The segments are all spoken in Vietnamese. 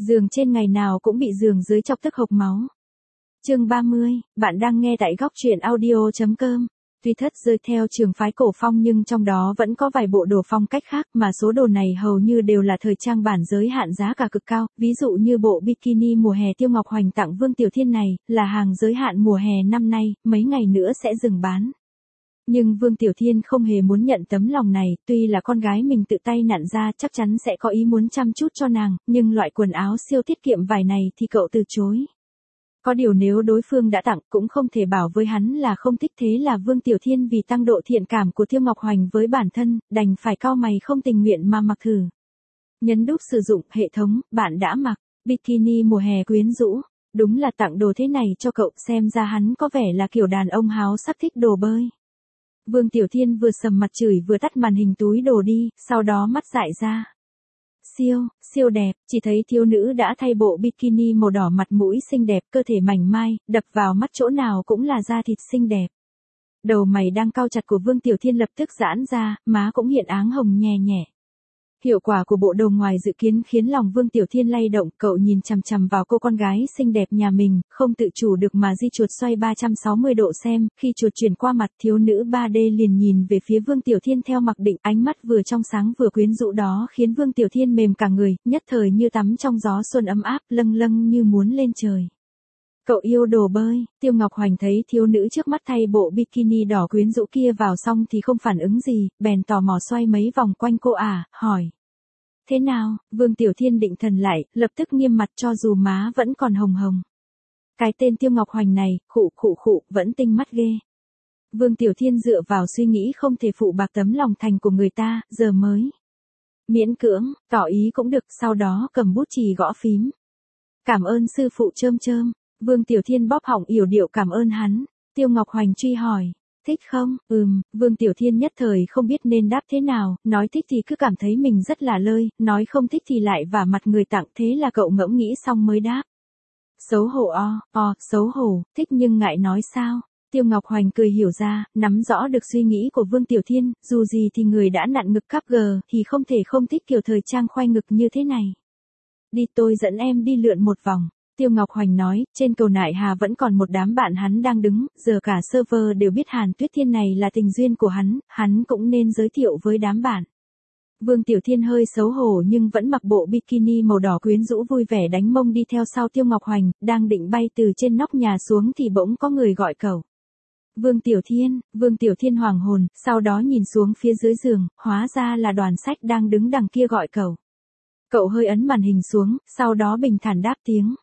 Giường trên ngày nào cũng bị giường dưới chọc tức hộc máu. Chương 30, bạn đang nghe tại góc truyện audio.com. Tuy thất rơi theo trường phái cổ phong nhưng trong đó vẫn có vài bộ đồ phong cách khác mà số đồ này hầu như đều là thời trang bản giới hạn giá cả cực cao, ví dụ như bộ bikini mùa hè Tiêu Ngọc Hoành tặng Vương Tiểu Thiên này, là hàng giới hạn mùa hè năm nay, mấy ngày nữa sẽ dừng bán. Nhưng Vương Tiểu Thiên không hề muốn nhận tấm lòng này, tuy là con gái mình tự tay nặn ra chắc chắn sẽ có ý muốn chăm chút cho nàng, nhưng loại quần áo siêu tiết kiệm vải này thì cậu từ chối. Có điều nếu đối phương đã tặng cũng không thể bảo với hắn là không thích, thế là Vương Tiểu Thiên vì tăng độ thiện cảm của Tiêu Ngọc Hoành với bản thân, đành phải cau mày không tình nguyện mà mặc thử. Nhấn đúc sử dụng hệ thống, bạn đã mặc bikini mùa hè quyến rũ. Đúng là tặng đồ thế này cho cậu, xem ra hắn có vẻ là kiểu đàn ông háo sắc thích đồ bơi. Vương Tiểu Thiên vừa sầm mặt chửi vừa tắt màn hình túi đồ đi, sau đó mắt dại ra. Siêu đẹp, chỉ thấy thiếu nữ đã thay bộ bikini màu đỏ, mặt mũi xinh đẹp, cơ thể mảnh mai, đập vào mắt chỗ nào cũng là da thịt xinh đẹp. Đầu mày đang cau chặt của Vương Tiểu Thiên lập tức giãn ra, má cũng hiện áng hồng nhè nhẹ. Hiệu quả của bộ đồ ngoài dự kiến khiến lòng Vương Tiểu Thiên lay động, cậu nhìn chằm chằm vào cô con gái xinh đẹp nhà mình, không tự chủ được mà di chuột xoay 360 độ xem, khi chuột chuyển qua mặt thiếu nữ 3D liền nhìn về phía Vương Tiểu Thiên theo mặc định, ánh mắt vừa trong sáng vừa quyến rũ đó khiến Vương Tiểu Thiên mềm cả người, nhất thời như tắm trong gió xuân ấm áp, lâng lâng như muốn lên trời. Cậu yêu đồ bơi, Tiêu Ngọc Hoành thấy thiếu nữ trước mắt thay bộ bikini đỏ quyến rũ kia vào xong thì không phản ứng gì, bèn tò mò xoay mấy vòng quanh cô hỏi. Thế nào? Vương Tiểu Thiên định thần lại, lập tức nghiêm mặt cho dù má vẫn còn hồng hồng. Cái tên Tiêu Ngọc Hoành này, khụ, vẫn tinh mắt ghê. Vương Tiểu Thiên dựa vào suy nghĩ không thể phụ bạc tấm lòng thành của người ta, giờ mới miễn cưỡng, tỏ ý cũng được, sau đó cầm bút chì gõ phím. Cảm ơn sư phụ chơm. Vương Tiểu Thiên bóp họng yểu điệu cảm ơn hắn. Tiêu Ngọc Hoành truy hỏi, thích không? Vương Tiểu Thiên nhất thời không biết nên đáp thế nào, nói thích thì cứ cảm thấy mình rất là lơi, nói không thích thì lại vả mặt người tặng, thế là cậu ngẫm nghĩ xong mới đáp. Xấu hổ xấu hổ, thích nhưng ngại nói sao? Tiêu Ngọc Hoành cười hiểu ra, nắm rõ được suy nghĩ của Vương Tiểu Thiên, dù gì thì người đã nặn ngực cắp gờ, thì không thể không thích kiểu thời trang khoai ngực như thế này. Đi, tôi dẫn em đi lượn một vòng. Tiêu Ngọc Hoành nói, trên cầu Nại Hà vẫn còn một đám bạn hắn đang đứng, giờ cả server đều biết Hàn Tuyết Thiên này là tình duyên của hắn cũng nên giới thiệu với đám bạn. Vương Tiểu Thiên hơi xấu hổ nhưng vẫn mặc bộ bikini màu đỏ quyến rũ vui vẻ đánh mông đi theo sau Tiêu Ngọc Hoành, đang định bay từ trên nóc nhà xuống thì bỗng có người gọi cậu. Vương Tiểu Thiên hoảng hồn, sau đó nhìn xuống phía dưới giường, hóa ra là Đoàn Sách đang đứng đằng kia gọi cậu. Cậu hơi ấn màn hình xuống, sau đó bình thản đáp tiếng.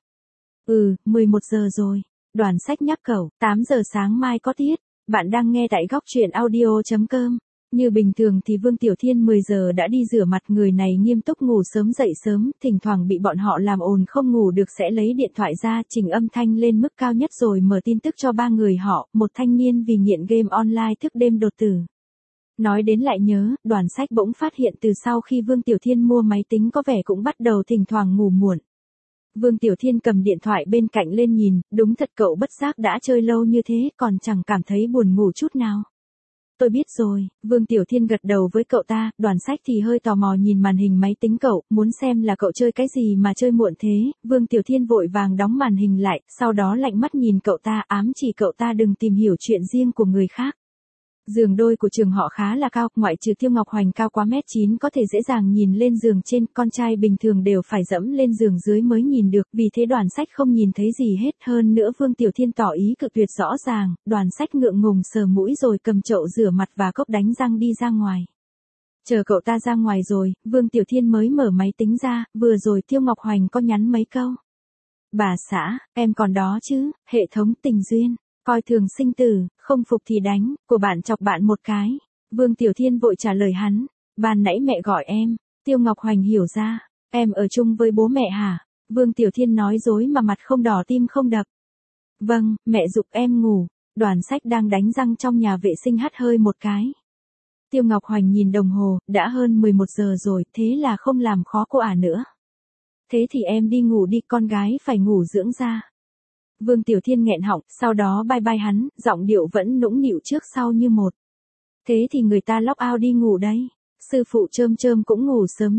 11 giờ rồi. Đoàn Sách nhắc cậu, 8 giờ sáng mai có tiết. Bạn đang nghe tại góc truyện audio.com. Như bình thường thì Vương Tiểu Thiên 10 giờ đã đi rửa mặt, người này nghiêm túc ngủ sớm dậy sớm, thỉnh thoảng bị bọn họ làm ồn không ngủ được sẽ lấy điện thoại ra chỉnh âm thanh lên mức cao nhất rồi mở tin tức cho ba người họ, một thanh niên vì nghiện game online thức đêm đột tử. Nói đến lại nhớ, Đoàn Sách bỗng phát hiện từ sau khi Vương Tiểu Thiên mua máy tính có vẻ cũng bắt đầu thỉnh thoảng ngủ muộn. Vương Tiểu Thiên cầm điện thoại bên cạnh lên nhìn, đúng thật cậu bất giác đã chơi lâu như thế còn chẳng cảm thấy buồn ngủ chút nào. Tôi biết rồi, Vương Tiểu Thiên gật đầu với cậu ta, Đoàn Sách thì hơi tò mò nhìn màn hình máy tính cậu, muốn xem là cậu chơi cái gì mà chơi muộn thế. Vương Tiểu Thiên vội vàng đóng màn hình lại, sau đó lạnh mắt nhìn cậu ta, ám chỉ cậu ta đừng tìm hiểu chuyện riêng của người khác. Giường đôi của trường họ khá là cao, ngoại trừ Tiêu Ngọc Hoành cao quá 1m9 có thể dễ dàng nhìn lên giường trên, con trai bình thường đều phải dẫm lên giường dưới mới nhìn được, vì thế Đoàn Sách không nhìn thấy gì hết, hơn nữa Vương Tiểu Thiên tỏ ý cự tuyệt rõ ràng, Đoàn Sách ngượng ngùng sờ mũi rồi cầm chậu rửa mặt và cốc đánh răng đi ra ngoài. Chờ cậu ta ra ngoài rồi, Vương Tiểu Thiên mới mở máy tính ra, vừa rồi Tiêu Ngọc Hoành có nhắn mấy câu. Bà xã, em còn đó chứ, hệ thống tình duyên. Coi thường sinh tử, không phục thì đánh, của bạn chọc bạn một cái. Vương Tiểu Thiên vội trả lời hắn, ban nãy mẹ gọi em. Tiêu Ngọc Hoành hiểu ra, em ở chung với bố mẹ hả? Vương Tiểu Thiên nói dối mà mặt không đỏ tim không đập. Vâng, mẹ giục em ngủ. Đoàn Sách đang đánh răng trong nhà vệ sinh hắt hơi một cái. Tiêu Ngọc Hoành nhìn đồng hồ, đã hơn 11 giờ rồi, thế là không làm khó cô nữa. Thế thì em đi ngủ đi, con gái phải ngủ dưỡng da. Vương Tiểu Thiên nghẹn họng, sau đó bye bye hắn, giọng điệu vẫn nũng nịu trước sau như một. Thế thì người ta log out đi ngủ đấy. Sư phụ chơm cũng ngủ sớm nhé.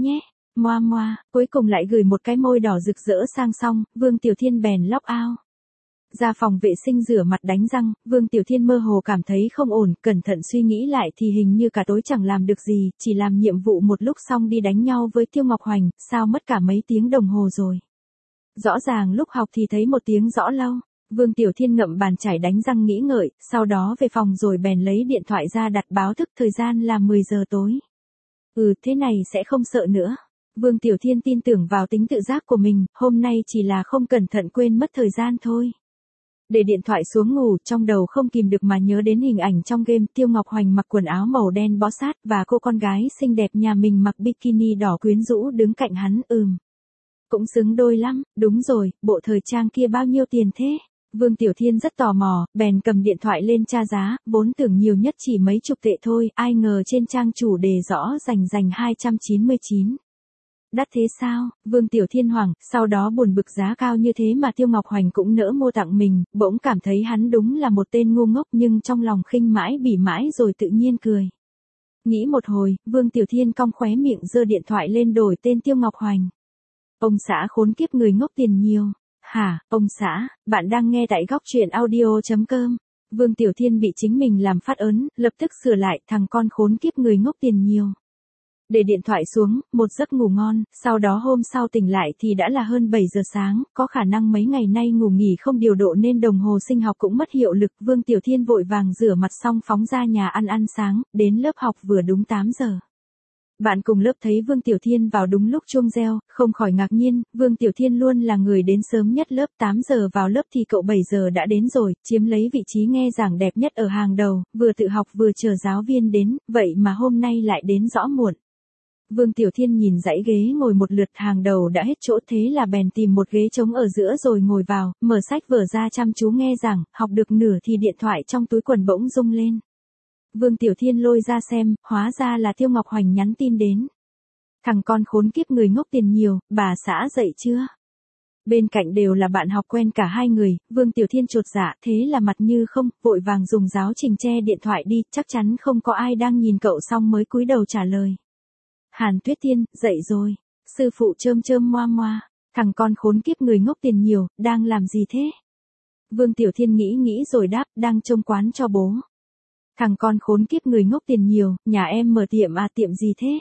Moa moa, cuối cùng lại gửi một cái môi đỏ rực rỡ sang xong, Vương Tiểu Thiên bèn log out. Ra phòng vệ sinh rửa mặt đánh răng, Vương Tiểu Thiên mơ hồ cảm thấy không ổn, cẩn thận suy nghĩ lại thì hình như cả tối chẳng làm được gì, chỉ làm nhiệm vụ một lúc xong đi đánh nhau với Tiêu Ngọc Hoành, sao mất cả mấy tiếng đồng hồ rồi. Rõ ràng lúc học thì thấy một tiếng rõ lâu. Vương Tiểu Thiên ngậm bàn chải đánh răng nghĩ ngợi, sau đó về phòng rồi bèn lấy điện thoại ra đặt báo thức thời gian là 10 giờ tối. Thế này sẽ không sợ nữa. Vương Tiểu Thiên tin tưởng vào tính tự giác của mình, hôm nay chỉ là không cẩn thận quên mất thời gian thôi. Để điện thoại xuống ngủ, trong đầu không kìm được mà nhớ đến hình ảnh trong game Tiêu Ngọc Hoành mặc quần áo màu đen bó sát và cô con gái xinh đẹp nhà mình mặc bikini đỏ quyến rũ đứng cạnh hắn. Cũng xứng đôi lắm, đúng rồi, bộ thời trang kia bao nhiêu tiền thế? Vương Tiểu Thiên rất tò mò, bèn cầm điện thoại lên tra giá, vốn tưởng nhiều nhất chỉ mấy chục tệ thôi, ai ngờ trên trang chủ đề rõ rành 299. Đắt thế sao? Vương Tiểu Thiên hoảng, sau đó buồn bực giá cao như thế mà Tiêu Ngọc Hoành cũng nỡ mua tặng mình, bỗng cảm thấy hắn đúng là một tên ngu ngốc nhưng trong lòng khinh mãi bỉ mãi rồi tự nhiên cười. Nghĩ một hồi, Vương Tiểu Thiên cong khóe miệng giơ điện thoại lên đổi tên Tiêu Ngọc Hoành. Ông xã khốn kiếp người ngốc tiền nhiều. Hả, ông xã, bạn đang nghe tại góc truyện audio.com. Vương Tiểu Thiên bị chính mình làm phát ớn, lập tức sửa lại, thằng con khốn kiếp người ngốc tiền nhiều. Để điện thoại xuống, một giấc ngủ ngon, sau đó hôm sau tỉnh lại thì đã là hơn 7 giờ sáng, có khả năng mấy ngày nay ngủ nghỉ không điều độ nên đồng hồ sinh học cũng mất hiệu lực. Vương Tiểu Thiên vội vàng rửa mặt xong phóng ra nhà ăn sáng, đến lớp học vừa đúng 8 giờ. Bạn cùng lớp thấy Vương Tiểu Thiên vào đúng lúc chuông reo, không khỏi ngạc nhiên, Vương Tiểu Thiên luôn là người đến sớm nhất lớp 8 giờ vào lớp thì cậu 7 giờ đã đến rồi, chiếm lấy vị trí nghe giảng đẹp nhất ở hàng đầu, vừa tự học vừa chờ giáo viên đến, vậy mà hôm nay lại đến rõ muộn. Vương Tiểu Thiên nhìn dãy ghế ngồi một lượt hàng đầu đã hết chỗ thế là bèn tìm một ghế trống ở giữa rồi ngồi vào, mở sách vở ra chăm chú nghe giảng, học được nửa thì điện thoại trong túi quần bỗng rung lên. Vương Tiểu Thiên lôi ra xem, hóa ra là Tiêu Ngọc Hoành nhắn tin đến. Thằng con khốn kiếp người ngốc tiền nhiều, bà xã dậy chưa? Bên cạnh đều là bạn học quen cả hai người, Vương Tiểu Thiên chột dạ thế là mặt như không, vội vàng dùng giáo trình che điện thoại đi, chắc chắn không có ai đang nhìn cậu xong mới cúi đầu trả lời. Hàn Tuyết Thiên, dậy rồi. Sư phụ chơm moa moa. Thằng con khốn kiếp người ngốc tiền nhiều, đang làm gì thế? Vương Tiểu Thiên nghĩ rồi đáp, đang trông quán cho bố. Thằng con khốn kiếp người ngốc tiền nhiều, nhà em mở tiệm à, tiệm gì thế?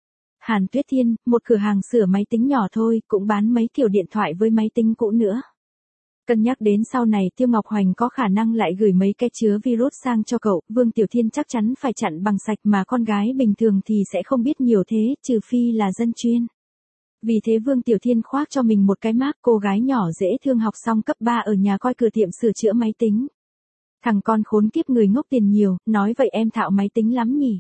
Hàn Tuyết Thiên, một cửa hàng sửa máy tính nhỏ thôi, cũng bán mấy kiểu điện thoại với máy tính cũ nữa. Cân nhắc đến sau này Tiêu Ngọc Hoành có khả năng lại gửi mấy cái chứa virus sang cho cậu, Vương Tiểu Thiên chắc chắn phải chặn bằng sạch mà con gái bình thường thì sẽ không biết nhiều thế, trừ phi là dân chuyên. Vì thế Vương Tiểu Thiên khoác cho mình một cái mác cô gái nhỏ dễ thương học xong cấp 3 ở nhà coi cửa tiệm sửa chữa máy tính. Thằng con khốn kiếp người ngốc tiền nhiều, nói vậy em thạo máy tính lắm nhỉ?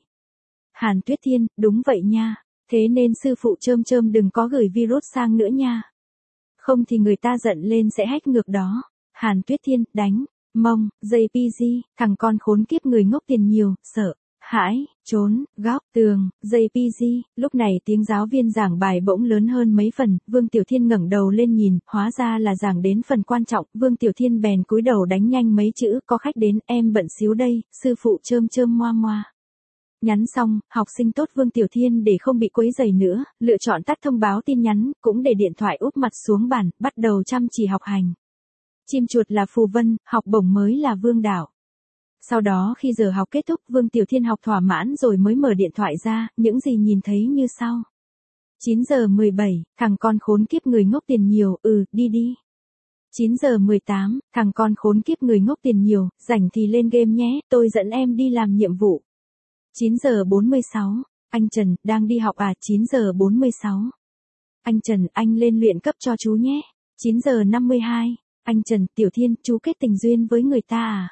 Hàn Tuyết Thiên, đúng vậy nha, thế nên sư phụ chơm đừng có gửi virus sang nữa nha. Không thì người ta giận lên sẽ hack ngược đó. Hàn Tuyết Thiên, đánh, mông, JPG, thằng con khốn kiếp người ngốc tiền nhiều, sợ, hãi, trốn, góc, tường, JPG. Lúc này tiếng giáo viên giảng bài bỗng lớn hơn mấy phần, Vương Tiểu Thiên ngẩng đầu lên nhìn, hóa ra là giảng đến phần quan trọng, Vương Tiểu Thiên bèn cúi đầu đánh nhanh mấy chữ, có khách đến, em bận xíu đây, sư phụ chơm moa moa. Nhắn xong, học sinh tốt Vương Tiểu Thiên để không bị quấy rầy nữa, lựa chọn tắt thông báo tin nhắn, cũng để điện thoại úp mặt xuống bàn, bắt đầu chăm chỉ học hành. Chim chuột là phù vân, học bổng mới là vương đạo. Sau đó khi giờ học kết thúc, Vương Tiểu Thiên học thỏa mãn rồi mới mở điện thoại ra, những gì nhìn thấy như sau. 9 giờ 17, thằng con khốn kiếp người ngốc tiền nhiều, đi. 9 giờ 18, thằng con khốn kiếp người ngốc tiền nhiều, rảnh thì lên game nhé, tôi dẫn em đi làm nhiệm vụ. 9 giờ 46, anh Trần, đang đi học à? 9 giờ 46. Anh Trần, anh lên luyện cấp cho chú nhé. 9 giờ 52, anh Trần, Tiểu Thiên, chú kết tình duyên với người ta à?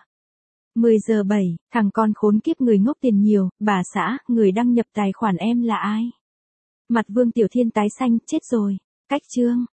10 giờ 7, thằng con khốn kiếp người ngốc tiền nhiều, bà xã, người đăng nhập tài khoản em là ai? Mặt Vương Tiểu Thiên tái xanh, chết rồi. Cách chương.